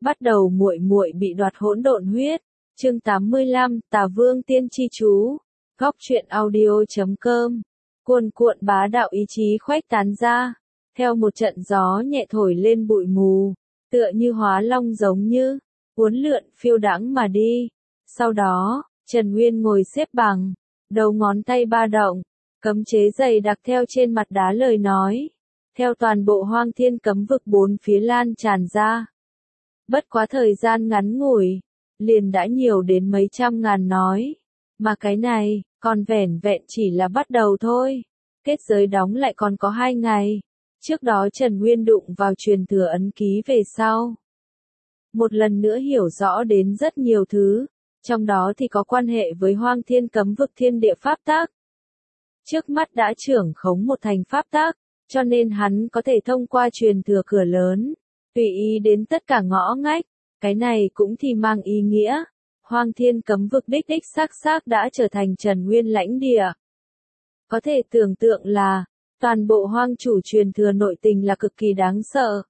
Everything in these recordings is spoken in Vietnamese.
Bắt đầu muội muội bị đoạt hỗn độn huyết. Chương 85, Tà Vương tiên chi chú. Góc truyện audio.com. Cuồn cuộn bá đạo ý chí khuếch tán ra, theo một trận gió nhẹ thổi lên bụi mù, tựa như hóa long giống như uốn lượn phiêu đãng mà đi. Sau đó, Trần Nguyên ngồi xếp bằng, đầu ngón tay ba động, cấm chế dày đặc theo trên mặt đá lời nói, theo toàn bộ hoang thiên cấm vực bốn phía lan tràn ra. Bất quá thời gian ngắn ngủi, liền đã nhiều đến mấy trăm ngàn nói, mà cái này, còn vẻn vẹn chỉ là bắt đầu thôi. Kết giới đóng lại còn có 2 ngày. Trước đó Trần Nguyên đụng vào truyền thừa ấn ký về sau. Một lần nữa hiểu rõ đến rất nhiều thứ, trong đó thì có quan hệ với hoang thiên cấm vực thiên địa pháp tắc. Trước mắt đã trưởng khống một thành pháp tắc, cho nên hắn có thể thông qua truyền thừa cửa lớn, tùy ý đến tất cả ngõ ngách. Cái này cũng thì mang ý nghĩa, hoang thiên cấm vực đích xác đã trở thành Trần Nguyên lãnh địa. Có thể tưởng tượng là, toàn bộ hoang chủ truyền thừa nội tình là cực kỳ đáng sợ.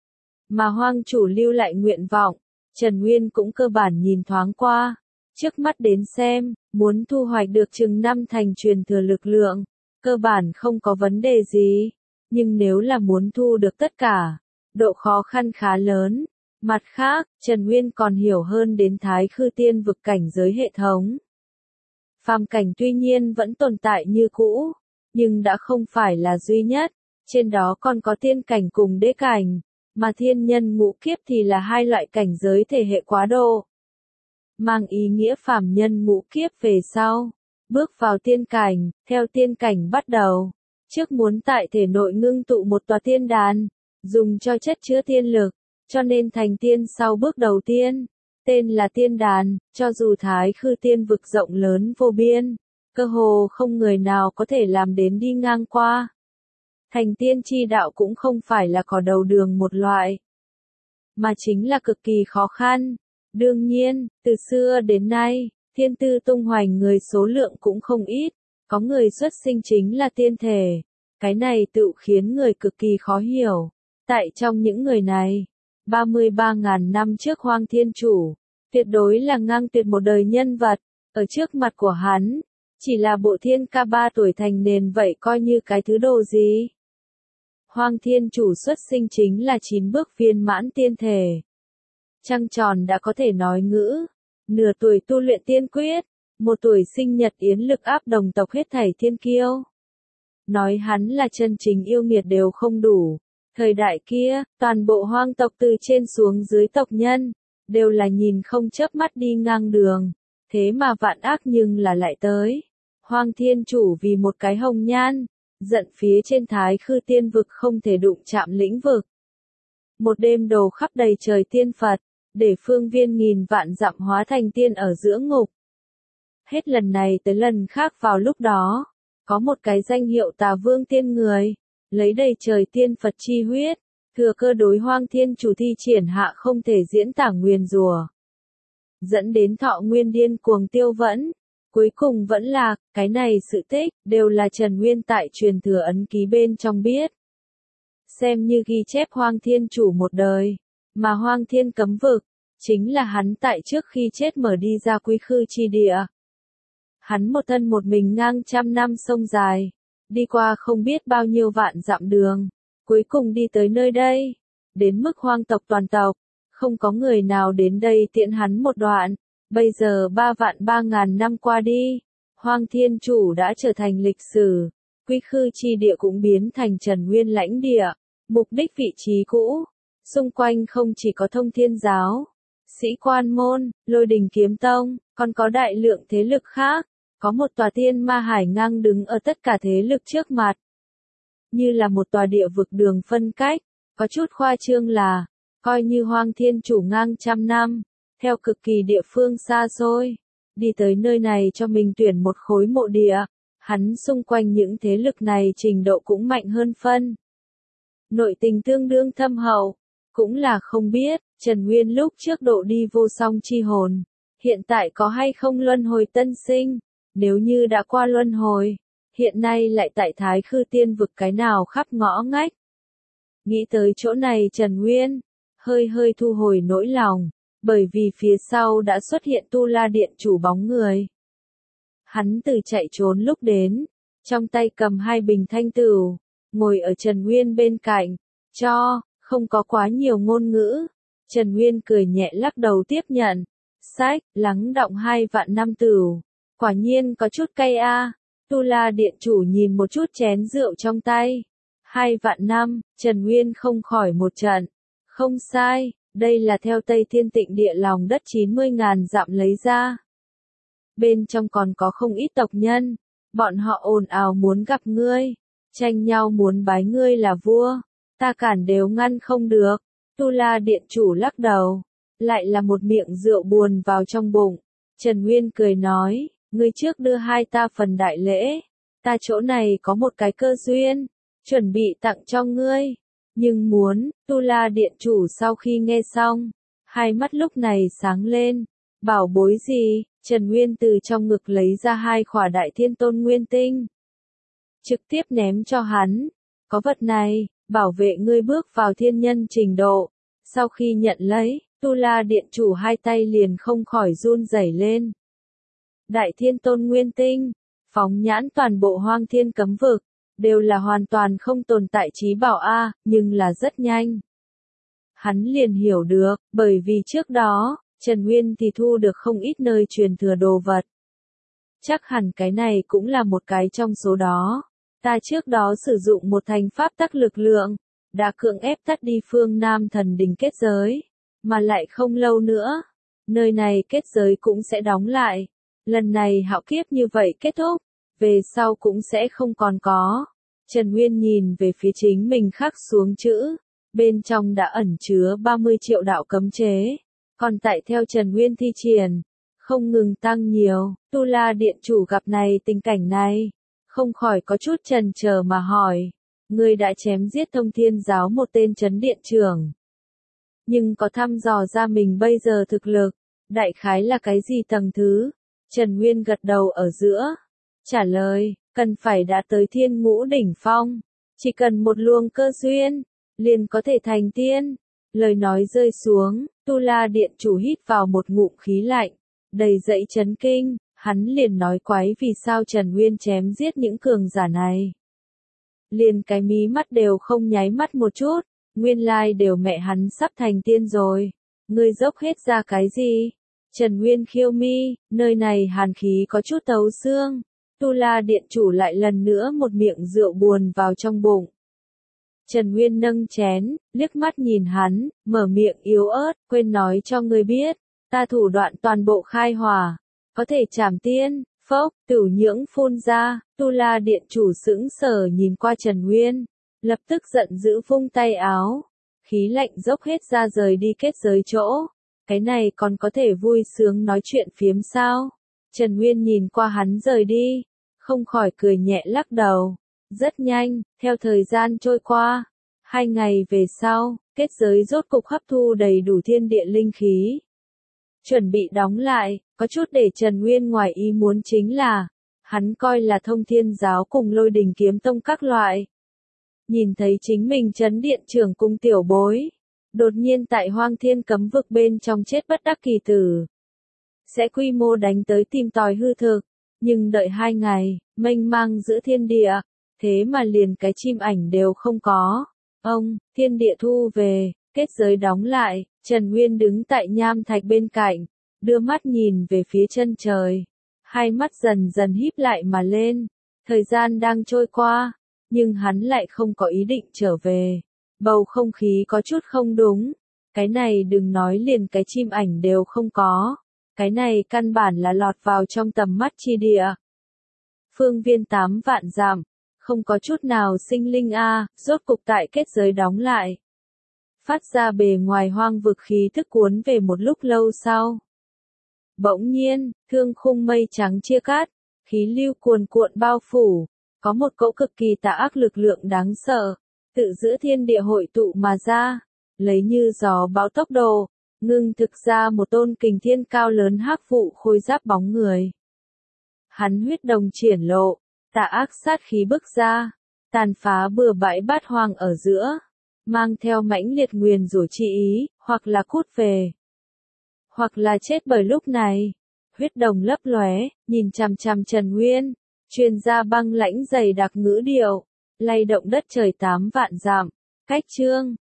Mà hoang chủ lưu lại nguyện vọng, Trần Nguyên cũng cơ bản nhìn thoáng qua. Trước mắt đến xem, muốn thu hoạch được chừng 5 thành truyền thừa lực lượng, cơ bản không có vấn đề gì. Nhưng nếu là muốn thu được tất cả, độ khó khăn khá lớn. Mặt khác, Trần Nguyên còn hiểu hơn đến Thái Khư Tiên vực cảnh giới hệ thống. Phàm cảnh tuy nhiên vẫn tồn tại như cũ, nhưng đã không phải là duy nhất, trên đó còn có tiên cảnh cùng đế cảnh, mà thiên nhân ngũ kiếp thì là hai loại cảnh giới thể hệ quá độ. Mang ý nghĩa phàm nhân ngũ kiếp về sau, bước vào tiên cảnh, theo tiên cảnh bắt đầu, trước muốn tại thể nội ngưng tụ một tòa tiên đàn, dùng cho chất chứa tiên lực, cho nên thành tiên sau bước đầu tiên. Tên là tiên đàn, cho dù Thái Khư Tiên vực rộng lớn vô biên, cơ hồ không người nào có thể làm đến đi ngang qua. Thành tiên chi đạo cũng không phải là cỏ đầu đường một loại, mà chính là cực kỳ khó khăn. Đương nhiên, từ xưa đến nay, thiên tư tung hoành người số lượng cũng không ít, có người xuất sinh chính là tiên thể. Cái này tự khiến người cực kỳ khó hiểu. Tại trong những người này, 33.000 năm trước Hoang Thiên Chủ, tuyệt đối là ngang tuyệt một đời nhân vật, ở trước mặt của hắn, chỉ là bộ thiên ca 3 tuổi thành nền vậy coi như cái thứ đồ gì. Hoang Thiên Chủ xuất sinh chính là 9 bước viên mãn tiên thể. Trăng tròn đã có thể nói ngữ, nửa tuổi tu luyện tiên quyết, 1 tuổi sinh nhật yến lực áp đồng tộc hết thảy thiên kiêu. Nói hắn là chân chính yêu nghiệt đều không đủ. Thời đại kia, toàn bộ hoang tộc từ trên xuống dưới tộc nhân, đều là nhìn không chớp mắt đi ngang đường. Thế mà vạn ác nhưng là lại tới. Hoang Thiên Chủ vì một cái hồng nhan, giận phía trên Thái Khư Tiên vực không thể đụng chạm lĩnh vực. Một đêm đồ khắp đầy trời tiên Phật, để phương viên nghìn vạn dặm hóa thành tiên ở giữa ngục. Hết lần này tới lần khác vào lúc đó, có một cái danh hiệu Tà Vương tiên người, lấy đầy trời tiên Phật chi huyết, thừa cơ đối Hoang Thiên Chủ thi triển hạ không thể diễn tả nguyền rủa, dẫn đến thọ nguyên điên cuồng tiêu vẫn. Cuối cùng vẫn là, cái này sự tích, đều là Trần Nguyên tại truyền thừa ấn ký bên trong biết. Xem như ghi chép Hoang Thiên Chủ một đời, mà Hoang Thiên cấm vực, chính là hắn tại trước khi chết mở đi ra quy khư chi địa. Hắn một thân một mình ngang trăm năm sông dài, đi qua không biết bao nhiêu vạn dặm đường, cuối cùng đi tới nơi đây, đến mức hoang tộc toàn tộc, không có người nào đến đây tiễn hắn một đoạn. Bây giờ 3.000 năm qua đi, Hoang Thiên Chủ đã trở thành lịch sử, quy khư chi địa cũng biến thành Trần Nguyên lãnh địa, mục đích vị trí cũ, xung quanh không chỉ có Thông Thiên Giáo, Sĩ Quan Môn, Lôi Đình Kiếm Tông, còn có đại lượng thế lực khác, có một tòa tiên ma hải ngang đứng ở tất cả thế lực trước mặt. Như là một tòa địa vực đường phân cách, có chút khoa trương là, coi như Hoang Thiên Chủ ngang trăm năm, theo cực kỳ địa phương xa xôi, đi tới nơi này cho mình tuyển một khối mộ địa, hắn xung quanh những thế lực này trình độ cũng mạnh hơn phân. Nội tình tương đương thâm hậu, cũng là không biết, Trần Nguyên lúc trước độ đi vô song chi hồn, hiện tại có hay không luân hồi tân sinh, nếu như đã qua luân hồi, hiện nay lại tại Thái Khư Tiên vực cái nào khắp ngõ ngách. Nghĩ tới chỗ này Trần Nguyên, hơi hơi thu hồi nỗi lòng, bởi vì phía sau đã xuất hiện Tu La Điện chủ bóng người. Hắn từ chạy trốn lúc đến, trong tay cầm 2 bình thanh tửu, ngồi ở Trần Nguyên bên cạnh, không có quá nhiều ngôn ngữ. Trần Nguyên cười nhẹ lắc đầu tiếp nhận, sách, lắng đọng 2 vạn năm tửu, quả nhiên có chút cay a. Tu La Điện chủ nhìn một chút chén rượu trong tay, 2 vạn năm, Trần Nguyên không khỏi một trận, không sai, đây là theo Tây Thiên Tịnh địa lòng đất 90.000 dặm lấy ra. Bên trong còn có không ít tộc nhân, bọn họ ồn ào muốn gặp ngươi, tranh nhau muốn bái ngươi là vua, ta cản đều ngăn không được. Tu La Điện chủ lắc đầu, lại là một miệng rượu buồn vào trong bụng. Trần Nguyên cười nói, ngươi trước đưa hai ta phần đại lễ, ta chỗ này có một cái cơ duyên, chuẩn bị tặng cho ngươi. Nhưng Tu La Điện chủ sau khi nghe xong, hai mắt lúc này sáng lên, bảo bối gì? Trần Nguyên từ trong ngực lấy ra 2 khỏa Đại Thiên Tôn Nguyên Tinh, trực tiếp ném cho hắn, có vật này, bảo vệ ngươi bước vào thiên nhân trình độ. Sau khi nhận lấy, Tu La Điện chủ hai tay liền không khỏi run rẩy lên. Đại Thiên Tôn Nguyên Tinh, phóng nhãn toàn bộ Hoang Thiên cấm vực, đều là hoàn toàn không tồn tại trí bảo a, nhưng là rất nhanh. Hắn liền hiểu được, bởi vì trước đó, Trần Nguyên thì thu được không ít nơi truyền thừa đồ vật. Chắc hẳn cái này cũng là một cái trong số đó. Ta trước đó sử dụng một thành pháp tắc lực lượng, đã cưỡng ép tắt đi phương Nam thần đình kết giới, mà lại không lâu nữa, nơi này kết giới cũng sẽ đóng lại. Lần này hạo kiếp như vậy kết thúc, về sau cũng sẽ không còn có. Trần Nguyên nhìn về phía chính mình khắc xuống chữ, bên trong đã ẩn chứa 30 triệu đạo cấm chế, còn tại theo Trần Nguyên thi triển, không ngừng tăng nhiều. Tu La Điện chủ gặp này tình cảnh này, không khỏi có chút chần chờ mà hỏi, ngươi đã chém giết Thông Thiên giáo một tên trấn điện trưởng, nhưng có thăm dò ra mình bây giờ thực lực, đại khái là cái gì tầng thứ? Trần Nguyên gật đầu ở giữa, trả lời, cần phải đã tới Thiên Ngũ đỉnh phong, chỉ cần một luồng cơ duyên, liền có thể thành tiên. Lời nói rơi xuống, Tu La Điện chủ hít vào một ngụm khí lạnh, đầy dẫy chấn kinh, hắn liền nói quái vì sao Trần Nguyên chém giết những cường giả này. Liền cái mí mắt đều không nháy mắt một chút, nguyên lai đều mẹ hắn sắp thành tiên rồi. Ngươi dốc hết ra cái gì? Trần Nguyên khiêu mi, nơi này hàn khí có chút tấu xương. Tu La Điện chủ lại lần nữa một miệng rượu buồn vào trong bụng. Trần Nguyên nâng chén, liếc mắt nhìn hắn, mở miệng yếu ớt, quên nói cho ngươi biết, ta thủ đoạn toàn bộ khai hỏa, có thể trảm tiên. Phốc, tử nhưỡng phun ra, Tu La Điện chủ sững sờ nhìn qua Trần Nguyên, lập tức giận dữ vung tay áo, khí lạnh dốc hết ra rời đi kết giới chỗ. Cái này còn có thể vui sướng nói chuyện phiếm sao? Trần Nguyên nhìn qua hắn rời đi, không khỏi cười nhẹ lắc đầu. Rất nhanh, theo thời gian trôi qua, 2 ngày về sau, kết giới rốt cục hấp thu đầy đủ thiên địa linh khí. Chuẩn bị đóng lại, có chút để Trần Nguyên ngoài ý muốn chính là, hắn coi là Thông Thiên giáo cùng Lôi Đình kiếm tông các loại. Nhìn thấy chính mình trấn điện trưởng cung tiểu bối, đột nhiên tại Hoang Thiên cấm vực bên trong chết bất đắc kỳ tử. Sẽ quy mô đánh tới tìm tòi hư thực, nhưng đợi 2 ngày, mênh mang giữa thiên địa, thế mà liền cái chim ảnh đều không có. Thiên địa thu về, kết giới đóng lại, Trần Nguyên đứng tại nham thạch bên cạnh, đưa mắt nhìn về phía chân trời. Hai mắt dần dần híp lại mà lên, thời gian đang trôi qua, nhưng hắn lại không có ý định trở về. Bầu không khí có chút không đúng, cái này đừng nói liền cái chim ảnh đều không có, cái này căn bản là lọt vào trong tầm mắt chi địa. Phương viên 8 vạn dặm, không có chút nào sinh linh rốt cục tại kết giới đóng lại. Phát ra bề ngoài hoang vực khí thức cuốn về một lúc lâu sau. Bỗng nhiên, thương khung mây trắng chia cắt, khí lưu cuồn cuộn bao phủ, có một cỗ cực kỳ tà ác lực lượng đáng sợ, tự giữa thiên địa hội tụ mà ra, lấy như gió bão tốc độ, ngưng thực ra một tôn kình thiên cao lớn hắc vụ khôi giáp bóng người. Hắn huyết đồng triển lộ, tà ác sát khí bức ra, tàn phá bừa bãi bát hoang ở giữa. mang theo mãnh liệt nguyền rủa chi ý, hoặc là cút về, hoặc là chết bởi lúc này. Huyết đồng lấp lóe, nhìn chằm chằm Trần Nguyên, truyền ra băng lãnh dày đặc ngữ điệu, lay động đất trời 8 vạn dặm. Cách chương